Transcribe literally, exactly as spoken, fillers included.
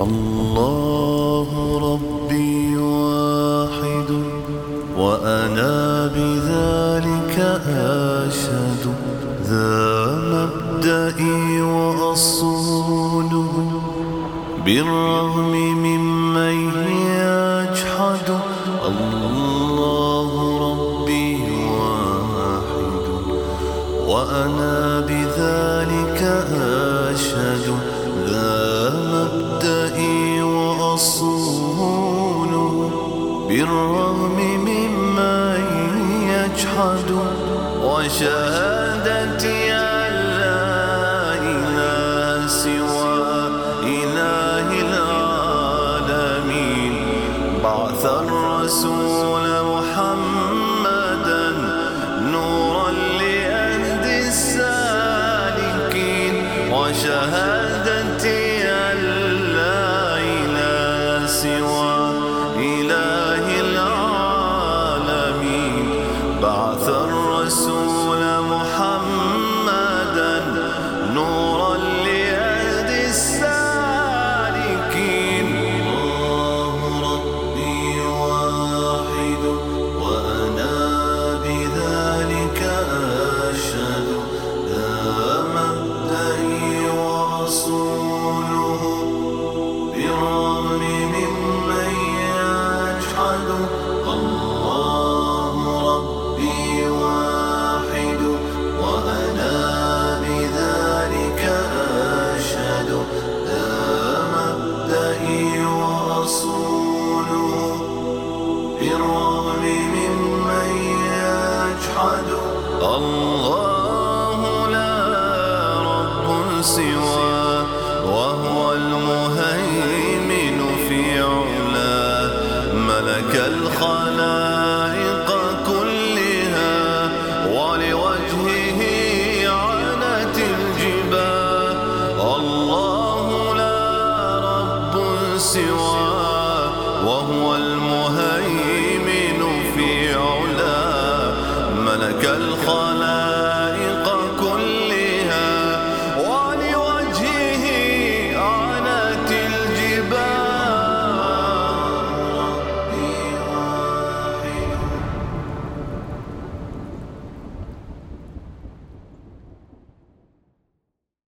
الله ربي واحد وأنا بذلك أشهد، ذا مبدئي وأصوله بالرغم ممن يجحد. الله ربي واحد وأنا بذلك أشهد، ذا مبدئي وأصوله بالرغم ممن يجحد. وشهادتي أن لا إله سوى إله العالمين، بعث الرسول محمدا نورا لأهل السالكين. وشهادتي أن لا إله سوى إله العالمين، بعث الرسول محمدا نورا لأهل السالكين. الله ربي واحد وأنا بذلك أشهد، ذا مبدئي وأصوله بالرغم ممن يجحد. الله ربي واحد وأنا بذلك أشهد، ذا مبدئي وأصوله بالرغم ممن يجحد. الله لا رب سواه وهو المهيمن في علاه، ملك الخلائق كلها ولوجهه عنت الجباه. الله لا رب سواه وهو المهيمن في علاه،